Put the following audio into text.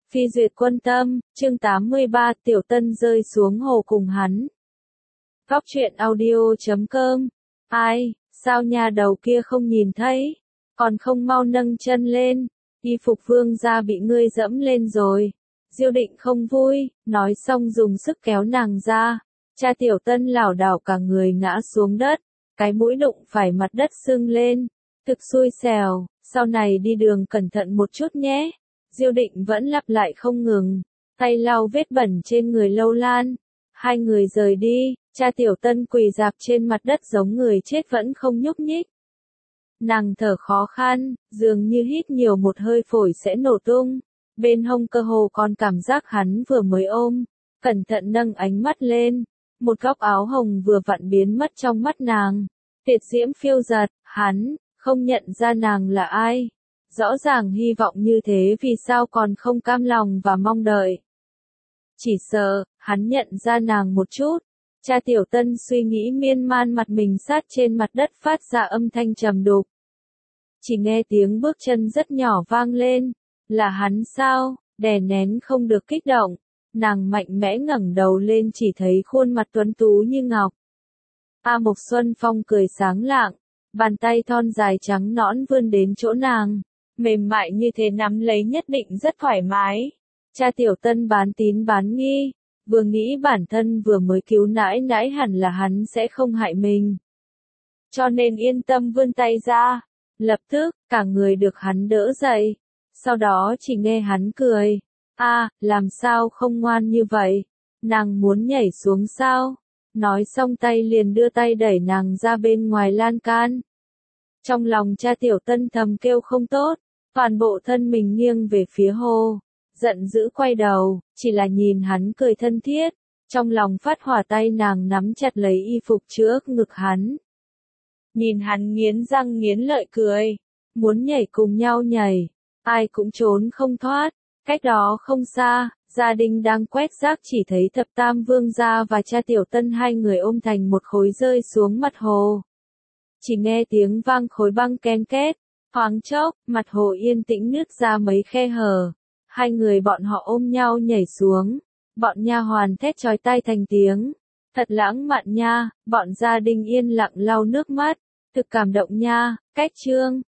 Phi duyệt quân tâm, chương 83, Tiểu Tân rơi xuống hồ cùng hắn. Góc truyện audio.com. Ai, sao nhà đầu kia không nhìn thấy, còn không mau nâng chân lên, y phục vương gia bị ngươi dẫm lên rồi. Diêu Định không vui, nói xong dùng sức kéo nàng ra. Cha Tiểu Tân lảo đảo cả người ngã xuống đất, cái mũi đụng phải mặt đất sưng lên. Thực xui xẻo, sau này đi đường cẩn thận một chút nhé. Diêu Định vẫn lặp lại không ngừng, tay lau vết bẩn trên người Lâu Lan. Hai người rời đi, cha Tiểu Tân quỳ rạp trên mặt đất giống người chết vẫn không nhúc nhích. Nàng thở khó khăn, dường như hít nhiều một hơi phổi sẽ nổ tung. Bên hông cơ hồ còn cảm giác hắn vừa mới ôm, cẩn thận nâng ánh mắt lên. Một góc áo hồng vừa vặn biến mất trong mắt nàng. Tiệt diễm phiêu giật, hắn không nhận ra nàng là ai. Rõ ràng hy vọng như thế vì sao còn không cam lòng và mong đợi. Chỉ sợ, hắn nhận ra nàng một chút. Cha Tiểu Tân suy nghĩ miên man, mặt mình sát trên mặt đất phát ra âm thanh trầm đục. Chỉ nghe tiếng bước chân rất nhỏ vang lên. Là hắn sao? Đè nén không được kích động. Nàng mạnh mẽ ngẩng đầu lên, chỉ thấy khuôn mặt tuấn tú như ngọc. A Mộc Xuân Phong cười sáng lạng. Bàn tay thon dài trắng nõn vươn đến chỗ nàng. Mềm mại như thế nắm lấy nhất định rất thoải mái. Cha Tiểu Tân bán tín bán nghi, vừa nghĩ bản thân vừa mới cứu nãi nãi hẳn là hắn sẽ không hại mình. Cho nên yên tâm vươn tay ra, lập tức, cả người được hắn đỡ dậy. Sau đó chỉ nghe hắn cười, làm sao không ngoan như vậy, nàng muốn nhảy xuống sao? Nói xong tay liền đưa tay đẩy nàng ra bên ngoài lan can. Trong lòng cha Tiểu Tân thầm kêu không tốt. Toàn bộ thân mình nghiêng về phía hồ, giận dữ quay đầu, chỉ là nhìn hắn cười thân thiết, trong lòng phát hỏa, tay nàng nắm chặt lấy y phục trước ngực hắn. Nhìn hắn nghiến răng nghiến lợi cười, muốn nhảy cùng nhau nhảy, ai cũng trốn không thoát. Cách đó không xa, gia đình đang quét rác chỉ thấy Thập Tam Vương gia và cha Tiểu Tân hai người ôm thành một khối rơi xuống mặt hồ. Chỉ nghe tiếng vang khối băng ken két. Thoáng chốc, mặt hồ yên tĩnh nứt ra mấy khe hở. Hai người bọn họ ôm nhau nhảy xuống. Bọn nha hoàn thét chói tai thành tiếng. Thật lãng mạn nha, bọn gia đình yên lặng lau nước mắt. Thực cảm động nha, cách chương.